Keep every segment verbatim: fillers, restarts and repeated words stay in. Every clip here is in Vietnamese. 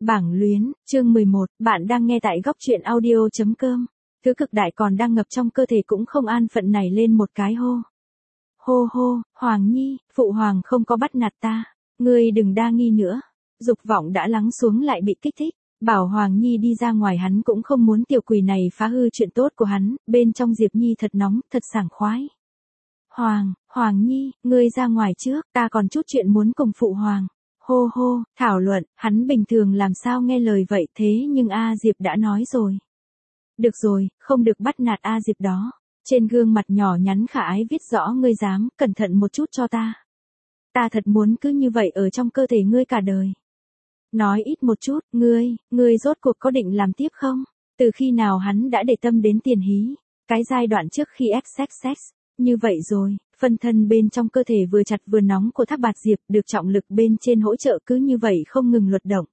Bảng luyến, chương mười một, bạn đang nghe tại góc truyện audio.com. Thứ cực đại còn đang ngập trong cơ thể cũng không an phận nảy lên một cái hô. Hô hô, Hoàng Nhi, phụ hoàng không có bắt nạt ta, ngươi đừng đa nghi nữa. Dục vọng đã lắng xuống lại bị kích thích, bảo Hoàng Nhi đi ra ngoài hắn cũng không muốn tiểu quỷ này phá hư chuyện tốt của hắn, bên trong Diệp Nhi thật nóng, thật sảng khoái. Hoàng, Hoàng Nhi, ngươi ra ngoài trước, ta còn chút chuyện muốn cùng phụ hoàng. Hô hô, thảo luận, hắn bình thường làm sao nghe lời vậy thế nhưng A Diệp đã nói rồi. Được rồi, không được bắt nạt A Diệp đó. Trên gương mặt nhỏ nhắn khả ái viết rõ ngươi dám, cẩn thận một chút cho ta. Ta thật muốn cứ như vậy ở trong cơ thể ngươi cả đời. Nói ít một chút, ngươi, ngươi rốt cuộc có định làm tiếp không? Từ khi nào hắn đã để tâm đến tiền hí? Cái giai đoạn trước khi sex sex, như vậy rồi. Phân thân bên trong cơ thể vừa chặt vừa nóng của Thác Bạt Diệp được trọng lực bên trên hỗ trợ cứ như vậy không ngừng luật động.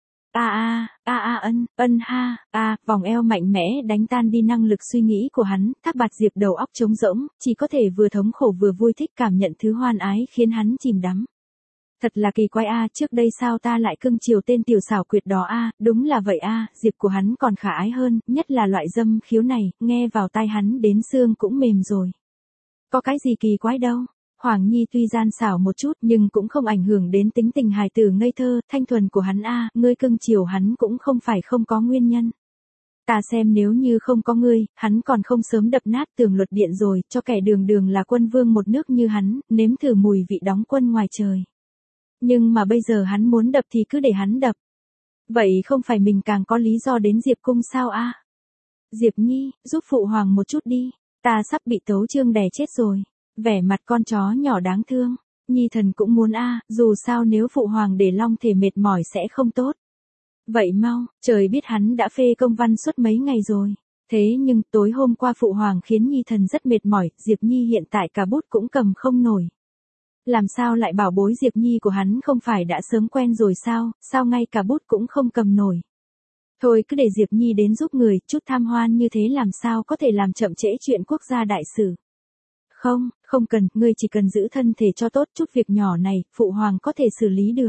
A a, a a ân, ân ha, a, vòng eo mạnh mẽ đánh tan đi năng lực suy nghĩ của hắn, Thác Bạt Diệp đầu óc trống rỗng, chỉ có thể vừa thống khổ vừa vui thích cảm nhận thứ hoan ái khiến hắn chìm đắm. Thật là kỳ quái a, trước đây sao ta lại cưng chiều tên tiểu xảo quyệt đó a, đúng là vậy a, Diệp của hắn còn khả ái hơn, nhất là loại dâm khiếu này, nghe vào tai hắn đến xương cũng mềm rồi. Có cái gì kỳ quái đâu. Hoàng Nhi tuy gian xảo một chút nhưng cũng không ảnh hưởng đến tính tình hài tử ngây thơ, thanh thuần của hắn a, ngươi cưng chiều hắn cũng không phải không có nguyên nhân. Ta xem nếu như không có ngươi, hắn còn không sớm đập nát tường luật điện rồi, cho kẻ đường đường là quân vương một nước như hắn, nếm thử mùi vị đóng quân ngoài trời. Nhưng mà bây giờ hắn muốn đập thì cứ để hắn đập. Vậy không phải mình càng có lý do đến Diệp cung sao a? Diệp Nhi, giúp phụ hoàng một chút đi. Ta sắp bị Tấu Chương đè chết rồi. Vẻ mặt con chó nhỏ đáng thương. Nhi thần cũng muốn a, dù sao nếu phụ hoàng để long thể mệt mỏi sẽ không tốt. Vậy mau, trời biết hắn đã phê công văn suốt mấy ngày rồi. Thế nhưng tối hôm qua phụ hoàng khiến Nhi thần rất mệt mỏi, Diệp Nhi hiện tại cả bút cũng cầm không nổi. Làm sao lại bảo bối Diệp Nhi của hắn không phải đã sớm quen rồi sao, sao ngay cả bút cũng không cầm nổi. Thôi cứ để Diệp Nhi đến giúp người, chút tham hoan như thế làm sao có thể làm chậm trễ chuyện quốc gia đại sự. Không, không cần, ngươi chỉ cần giữ thân thể cho tốt, chút việc nhỏ này, phụ hoàng có thể xử lý được.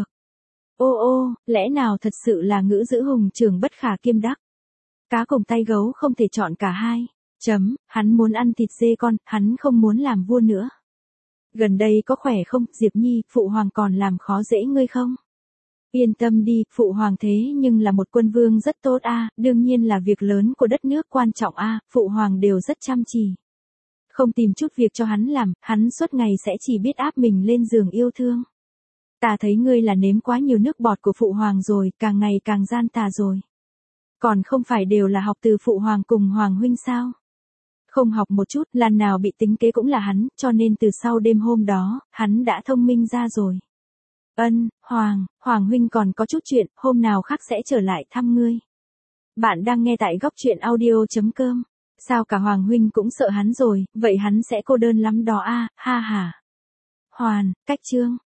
Ô ô, lẽ nào thật sự là ngữ giữ hùng trường bất khả kiêm đắc. Cá cùng tay gấu không thể chọn cả hai. Chấm, hắn muốn ăn thịt dê con, hắn không muốn làm vua nữa. Gần đây có khỏe không, Diệp Nhi, phụ hoàng còn làm khó dễ ngươi không? Yên tâm đi, phụ hoàng thế nhưng là một quân vương rất tốt a, đương nhiên là việc lớn của đất nước quan trọng a, phụ hoàng đều rất chăm chỉ. Không tìm chút việc cho hắn làm, hắn suốt ngày sẽ chỉ biết áp mình lên giường yêu thương. Ta thấy ngươi là nếm quá nhiều nước bọt của phụ hoàng rồi, càng ngày càng gian tà rồi. Còn không phải đều là học từ phụ hoàng cùng hoàng huynh sao? Không học một chút, lần nào bị tính kế cũng là hắn, cho nên từ sau đêm hôm đó, hắn đã thông minh ra rồi. Ân, Hoàng, Hoàng huynh còn có chút chuyện, hôm nào khác sẽ trở lại thăm ngươi. Bạn đang nghe tại góc truyện audio.com. Sao cả Hoàng huynh cũng sợ hắn rồi, vậy hắn sẽ cô đơn lắm đó a, ha ha. Hoàn, cách chương.